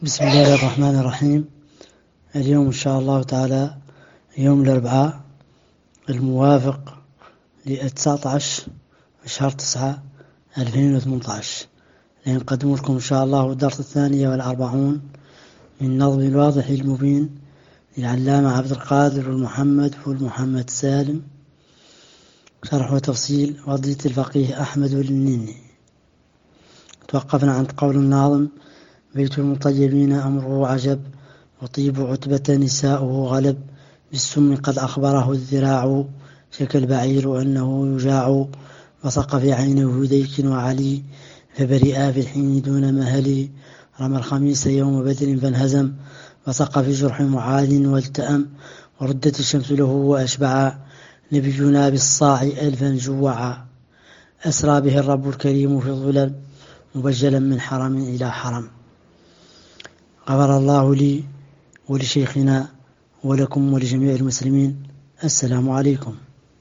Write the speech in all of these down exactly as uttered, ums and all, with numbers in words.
بسم الله الرحمن الرحيم. اليوم إن شاء الله تعالى يوم الأربعاء الموافق لتسعة عشر شهر تسعة ألفين وثمانية عشر لنقدم لكم إن شاء الله الدرس الثانية والأربعون من نظم الواضح المبين للعلامة عبد القادر والمحمد والمحمد سالم، شرح وتفصيل وضية الفقيه أحمد والنيني. توقفنا عند قول الناظم: بيت المطيبين أمره عجب، وطيب عتبة نساؤه غلب، بالسم قد أخبره الذراع، شكى البعير أنه يجاع، وصق في عينه هديك وعلي، فبرئا في الحين دون مهل، رمى الخميس يوم بدر فانهزم، وصق في جرح معاذ والتأم، وردت الشمس له وأشبعا، نبينا بالصاع ألفا جوعا، أسرى به الرب الكريم في الظلل، مبجلا من حرم إلى حرم. غفر الله لي ولشيخنا ولكم ولجميع المسلمين. السلام عليكم.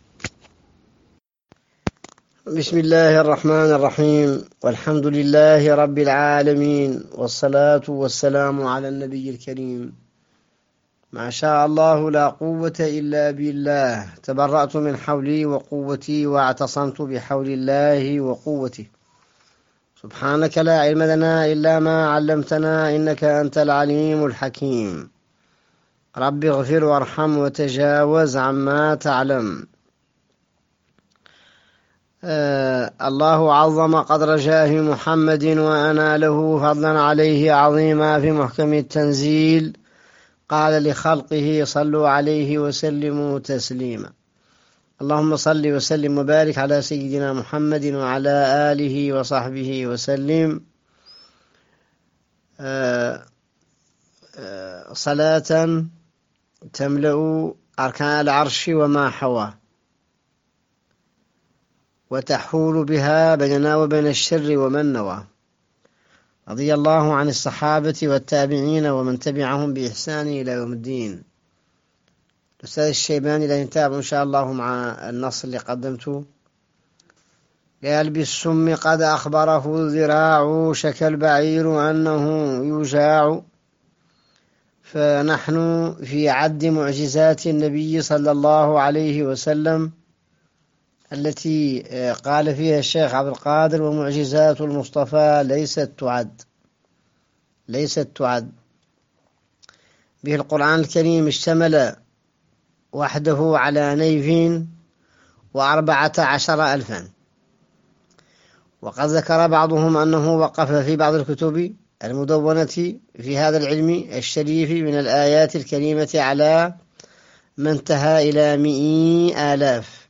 بسم الله الرحمن الرحيم، والحمد لله رب العالمين، والصلاة والسلام على النبي الكريم. ما شاء الله لا قوة إلا بالله، تبرأت من حولي وقوتي واعتصمت بحول الله وقوته. سبحانك لا علم لنا إلا ما علمتنا، إنك أنت العليم الحكيم. رب اغفر وارحم وتجاوز عما تعلم. آه الله عظم قدر جاه محمد وأناله فضلا عليه عظيما في محكم التنزيل، قال لخلقه صلوا عليه وسلموا تسليما. اللهم صل وسلم وبارك على سيدنا محمد وعلى آله وصحبه وسلم آه آه صلاة تملأ أركان العرش وما حواه، وتحول بها بيننا وبين الشر ومن نوى. رضي الله عن الصحابة والتابعين ومن تبعهم بإحسان إلى يوم الدين. الأستاذ الشيباني لا ينتابع إن شاء الله مع النص اللي قدمته. قال: بالسم قد أخبره الذراع، شكى البعير أنه يجاع. فنحن في عد معجزات النبي صلى الله عليه وسلم التي قال فيها الشيخ عبد القادر: ومعجزات المصطفى ليست تعد ليست تعد. به القرآن الكريم اشتمل وحده على نيف وأربعة عشر ألفا، وقد ذكر بعضهم أنه وقف في بعض الكتب المدونة في هذا العلم الشريف من الآيات الكريمة على ما انتهى إلى مئي آلاف،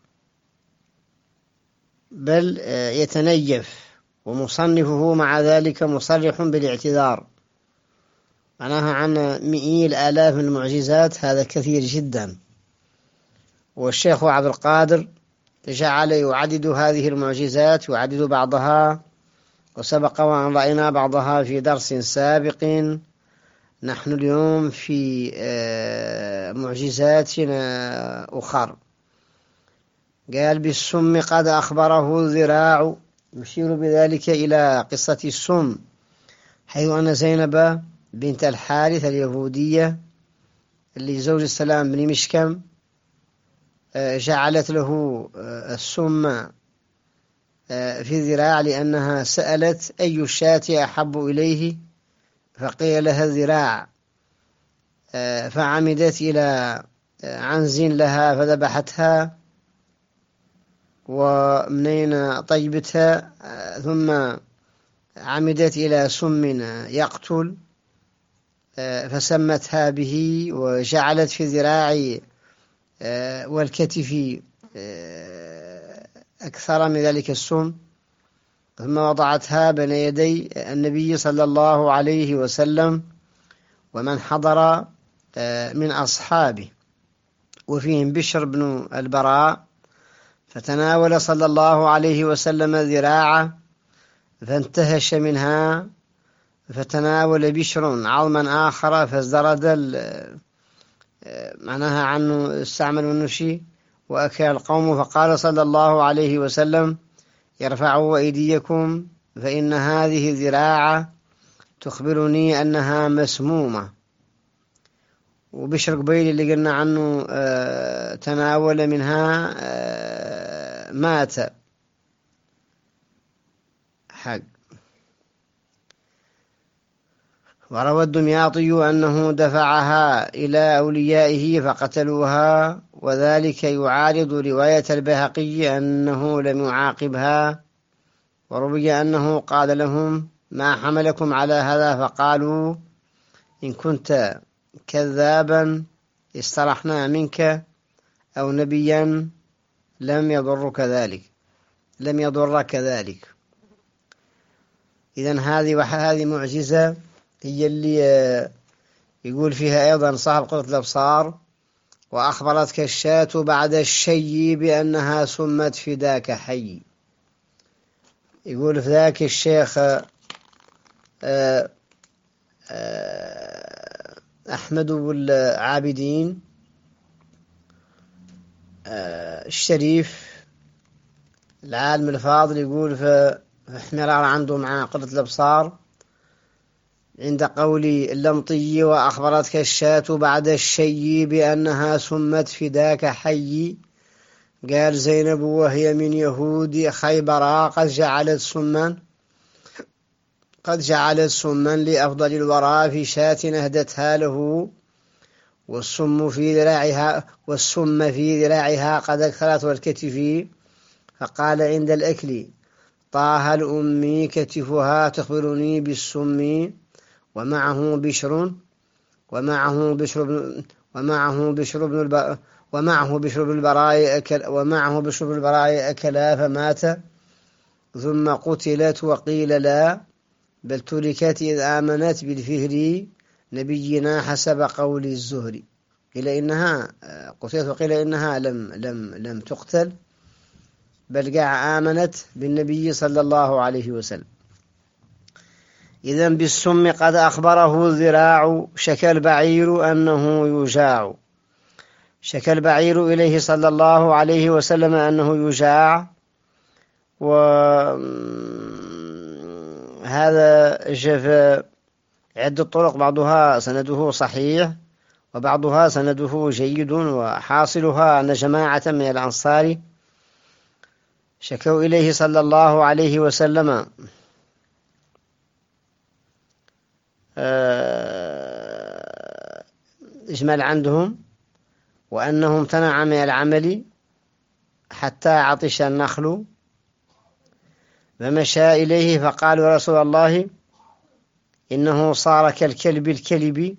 بل يتنيف، ومصنفه مع ذلك مصرح بالاعتذار. معناها عن مئي الآلاف من المعجزات، هذا كثير جدا. والشيخ عبد القادر جعل يعدد هذه المعجزات، يعدد بعضها، وسبق وأن رأينا بعضها في درس سابق. نحن اليوم في معجزات أخرى. قال: بالسم قد أخبره الذراع، يشير بذلك إلى قصة السم، حيث أن زينب بنت الحارث اليهودية اللي زوج السلام بن مشكم جعلت له السم في الذراع، لأنها سألت أي الشاة أحب إليه، فقيل لها الذراع، فعمدت إلى عنز لها فذبحتها، ومنين طيبتها ثم عمدت إلى سم يقتل فسمتها به، وجعلت في الذراع والكتف أكثر من ذلك السم، ثم وضعتها بين يدي النبي صلى الله عليه وسلم ومن حضر من أصحابه، وفيهم بشر بن البراء. فتناول صلى الله عليه وسلم ذراعه فانتهش منها، فتناول بشر عظما آخر فازدرد معناها عنه استعمل النشي، وأكل القوم. فقال صلى الله عليه وسلم: يرفعوا أيديكم فإن هذه الذراع تخبرني أنها مسمومة. وبشر قبيل اللي قلنا عنه آه تناول منها آه مات حق. وروى الدمياطي أنه دفعها إلى أوليائه فقتلوها، وذلك يعارض رواية البيهقي أنه لم يعاقبها. وروي أنه قال لهم: ما حملكم على هذا؟ فقالوا: إن كنت كذابا استرحنا منك، أو نبيا لم يضرك ذلك لم يضرك ذلك. إذن هذه وهذه معجزة هي اللي يقول فيها أيضا صاحب قرة الأبصار: وأخبرتك الشاة بعد الشي بأنها سمت فداك حي. يقول في ذاك الشيخ أحمد بن عابدين الشريف العالم الفاضل، يقول في احمرار عنده مع قرة الأبصار عند قول اللمطي: وأخبرتك الشاة بعد الشي بأنها سمت فداك حي. قال: زينب وهي من يهود خيبر قد جعلت سما قد جعلت سما لأفضل الورى في شاة أهدتها له، والسم في ذراعها والسم في ذراعها قد أكثرت والكتف. فقال عند الأكل: طه الأمي كتفها تخبرني بالسم. ومعه بشر ومعه بشر بن ومعه بشر بن الب... ومعه بشر بن البراء أكل ومعه بشر بن البراء أكلا فمات، ثم قتلت. وقيل لا، بل تركت إذ آمنت بالفهر نبينا حسب قول الزهري. قيل إنها قتلت وقيل إنها لم لم لم تقتل، بل قاع آمنت بالنبي صلى الله عليه وسلم. إذن بالسم قد أخبره الذراع، شكى البعير أنه يجاع. شكى البعير إليه صلى الله عليه وسلم أنه يجاع. وهذا جاء عدة طرق، بعضها سنده صحيح وبعضها سنده جيد، وحاصلها أن جماعة من الأنصار شكوا إليه صلى الله عليه وسلم إجمال عندهم، وأنه امتنع من العمل حتى عطش النخل، فمشى إليه فقال: يا رسول الله، إنه صار كالكلب الكلب،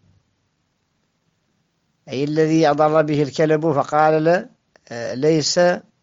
أي الذي أضر به الكلب. فقال: لا، ليس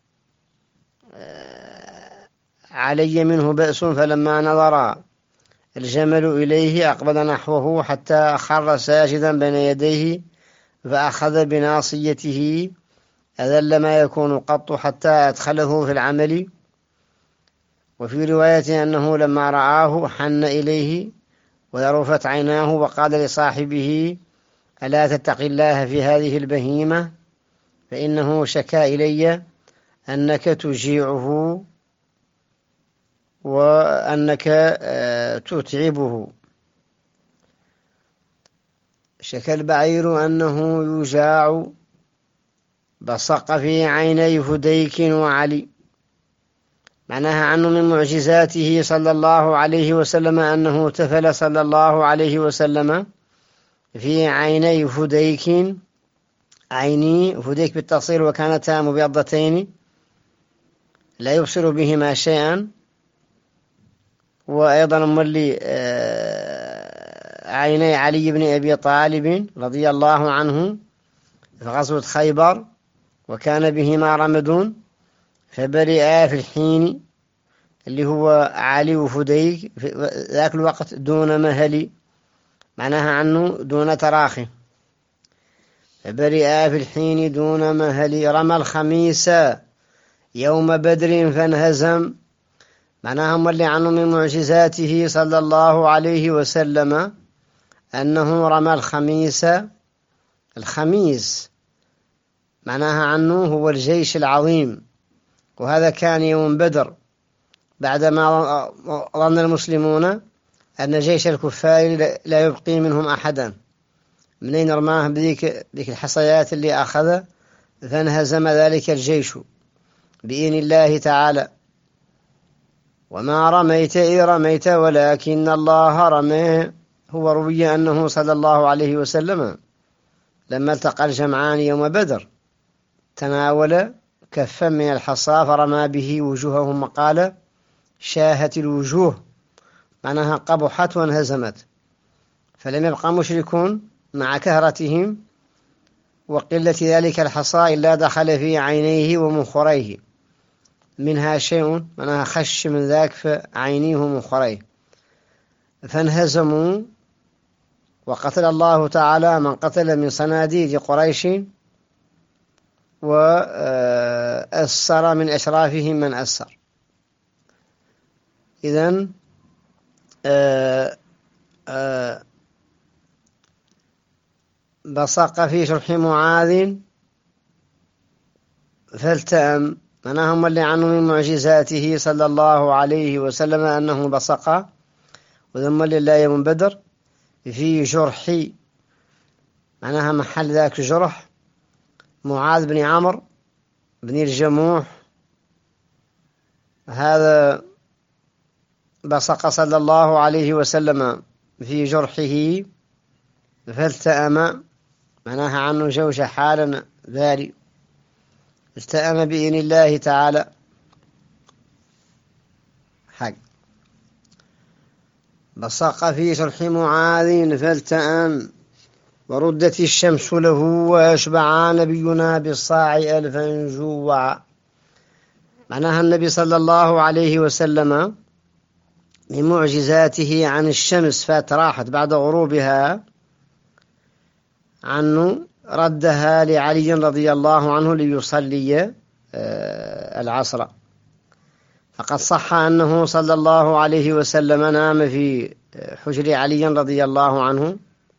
علي منه بأس. فلما نظر الجمل إليه أقبل نحوه حتى خر ساجدا بين يديه، فأخذ بناصيته أذل ما يكون قط حتى أدخله في العمل. وفي رواية أنه لما رآه حن إليه وذرفت عيناه وقال لصاحبه: ألا تتقي الله في هذه البهيمة، فإنه شكا إلي أنك تجيعه وأنك تتعبه. شكى البعير أنه يجاع، بصق في عيني هديك وعلي. معناها عنه من معجزاته صلى الله عليه وسلم أنه تفل صلى الله عليه وسلم في عيني هديك. عيني هديك بالتصير وكانتا مبيضتين لا يبصر بهما شيئا. وأيضا ملي عيني علي بن أبي طالب رضي الله عنه في غزوة خيبر، وكان بهما رمد، فبرئا في الحين اللي هو علي وفديك في ذاك الوقت دون مهل، معناها عنه دون تراخي. فبرئا في الحين دون مهل، رمى الخميس يوم بدر فانهزم. معناها ملي عنه من معجزاته صلى الله عليه وسلم أنه رمى الخميس. الخميس معناها عنه هو الجيش العظيم، وهذا كان يوم بدر بعدما ظن المسلمون أن جيش الكفار لا يبقي منهم أحدا، منين رماه بذيك ذيك الحصيات اللي أخذ، فانهزم ذلك الجيش بإذن الله تعالى. وما رميت إذ رميت ولكن الله رمى. هو روي أنه صلى الله عليه وسلم لما التقى الجمعان يوم بدر تناول كفا من الحصى فرمى به وجوههم وقال شاهت الوجوه، معناها قبحت وانهزمت، فلم يبقى مشركون مع كهرتهم وقلة ذلك الحصى إلا دخل في عينيه ومنخريه، منها شيء معناها خش من ذاك في عينيه ومنخريه، فانهزموا. وقتل الله تعالى من قتل من صناديد قريش، وأسر من أشرافهم من أسر. إذن بصق في شرح معاذ فالتأم، معناهم اللي عنه من معجزاته صلى الله عليه وسلم أنه بصق، وذم لله يوم بدر في جرح، معناها محل ذاك جرح معاذ بن عمرو بن الجموح، هذا بصق صلى الله عليه وسلم في جرحه فالتأم، معناها عنه جوش حالا ذاري، التأم بإذن الله تعالى حق. بصق في شرح معاذ فالتأم وردت الشمس له وأشبع نبينا بالصاع ألفا جوعا، معناها النبي صلى الله عليه وسلم من معجزاته عن الشمس فاتراحت بعد غروبها عنه ردها لعلي رضي الله عنه ليصلي العصر. فقد صح أنه صلى الله عليه وسلم نام في حجر علي رضي الله عنه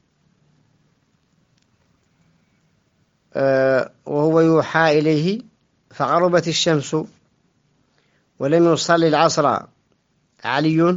وهو يوحى إليه، فغربت الشمس ولم يصلي العصر علي،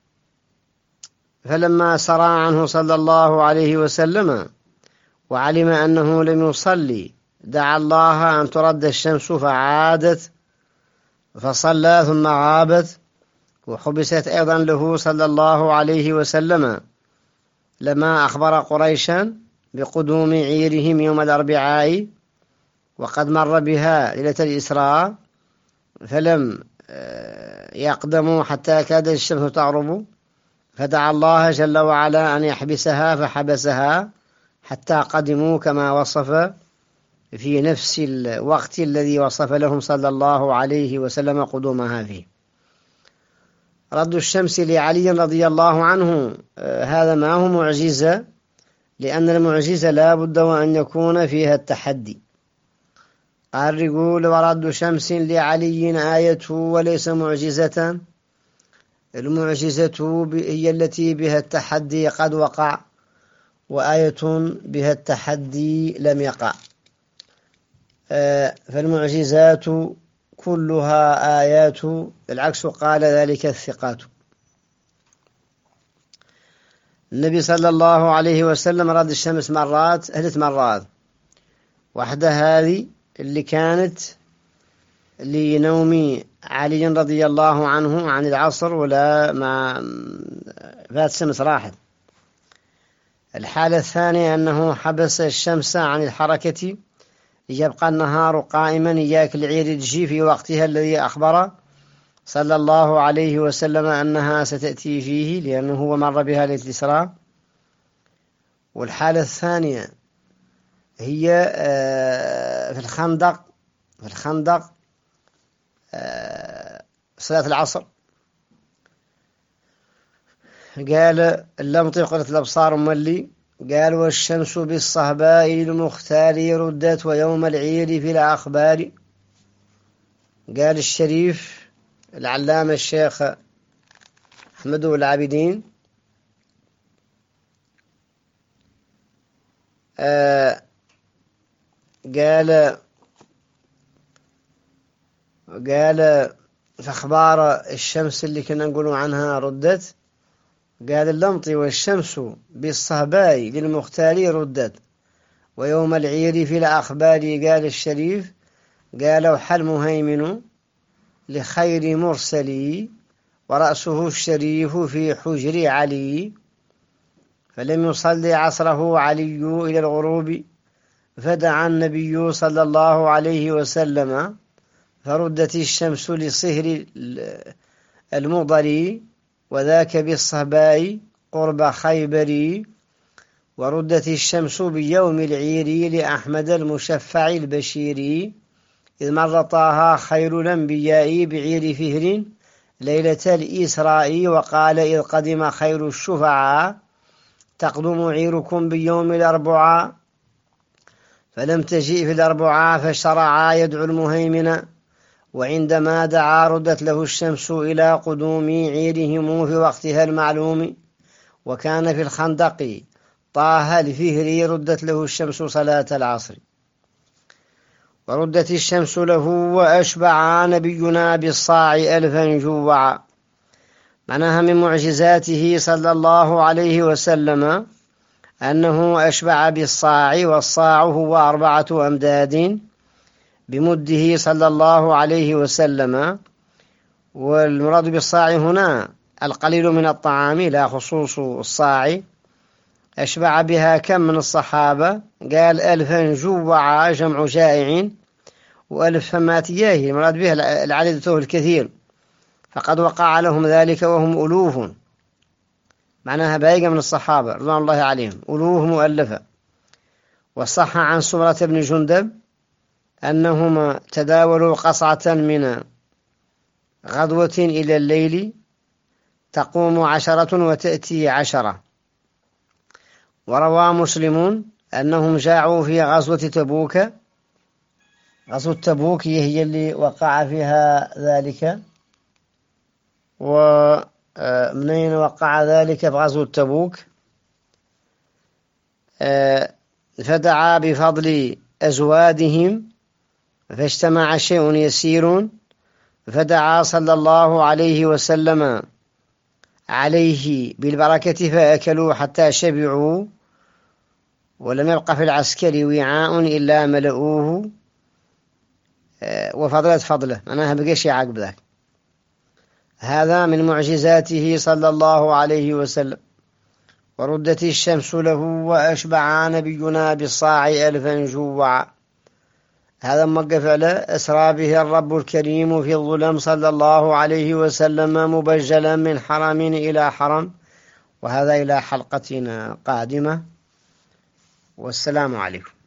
فلما سرى عنه صلى الله عليه وسلم وعلم أنه لم يصلي دعا الله أن ترد الشمس فعادت فصلى ثم غابت، وحبست أيضا له صلى الله عليه وسلم لما أخبر قريشا بقدوم عيرهم يوم الأربعاء وقد مر بها ليلة الإسراء، فلم يقدموا حتى كادت الشمس تغرب، فدعا الله جل وعلا أن يحبسها فحبسها حتى قدموا كما وصف في نفس الوقت الذي وصف لهم صلى الله عليه وسلم قدومها فيه. رد الشمس لعلي رضي الله عنه هذا ما هو معجزة، لأن المعجزة لا بد وأن يكون فيها التحدي. قال يقول ورد شمس لعلي آيته وليس معجزة، المعجزة هي التي بها التحدي قد وقع، وآية بها التحدي لم يقع. فالمعجزات كلها آيات، العكس قال ذلك الثقات. النبي صلى الله عليه وسلم رد الشمس مرات عدة مرات، واحدة هذه اللي كانت لنوم علي رضي الله عنه عن العصر ولا ما فات الشمس راحت. الحالة الثانية أنه حبس الشمس عن الحركة يبقى النهار قائما إياك العير تجي في وقتها الذي أخبر صلى الله عليه وسلم أنها ستأتي فيه، لأنه هو مر بها ليلة الإسراء. والحالة الثانية هي في الخندق في الخندق صلاة العصر، قال لم تقلت الأبصار ملي، قال والشمس بالصهباء المختار ردت ويوم العير في الأخبار. قال الشريف العلامة الشيخ أحمد العابدين آه قال قال في أخبار الشمس اللي كنا نقول عنها ردت، قال اللمط والشمس بالصهباء للمختار ردت، ويوم العير في الأخبار قال الشريف قال أوحى المهيمن لخير مرسلي ورأسه الشريف في حجر علي، فلم يصلي عصره علي إلى الغروب فدعا النبي صلى الله عليه وسلم، فردت الشمس لصهر المضر وذاك بالصهباء قرب خيبر، وردت الشمس بيوم العير لأحمد المشفع البشير، إذ مر طه خير الأنبياء بعير فهر ليلة الإسراء، وقال إذ قدم خير الشفعاء تقدم عيركم بيوم الأربعاء، فلم تجئ في الأربعاء فشرعا يدعو المهيمن، وعندما دعا ردت له الشمس إلى قدوم عيرهم في وقتها المعلوم، وكان في الخندق طه الفهري ردت له الشمس صلاة العصر، وردت الشمس له وأشبع نبينا بالصاع ألفا جوعا. معناها من معجزاته صلى الله عليه وسلم أنه أشبع بالصاع، والصاع هو أربعة أمداد بمده صلى الله عليه وسلم، والمراد بالصاع هنا القليل من الطعام لا خصوص الصاع. أشبع بها كم من الصحابة؟ قال ألفا جوعا جمع جائع، وألف فماتياه المراد به العدد الكثير، فقد وقع لهم ذلك وهم ألوف، معناها بايقة من الصحابة رضوان الله عليهم ألوف مؤلفة. وصح عن سمرة بن جندب أنهما تداولوا قصعة من غدوة إلى الليل تقوم عشرة وتأتي عشرة. وروى مسلم أنهم جاعوا في غزوة تبوك، غزوة تبوك هي اللي وقع فيها ذلك، ومنين وقع ذلك في غزوة تبوك؟ فدعا بفضل أزوادهم فاجتمع شيء يسير، فدعا صلى الله عليه وسلم عليه بالبركة فأكلوا حتى شبعوا، ولم يبق في العسكر وعاء إلا ملؤوه، وفضلت فضله أنا بقيش عقب ذاك. هذا من معجزاته صلى الله عليه وسلم. وردت الشمس له وأشبع نبينا بالصاع ألفا جوعا. هذا موقف على أسرى به الرب الكريم في الظلم صلى الله عليه وسلم مبجلا من حرم إلى حرم. وهذا إلى حلقتنا قادمة، والسلام عليكم.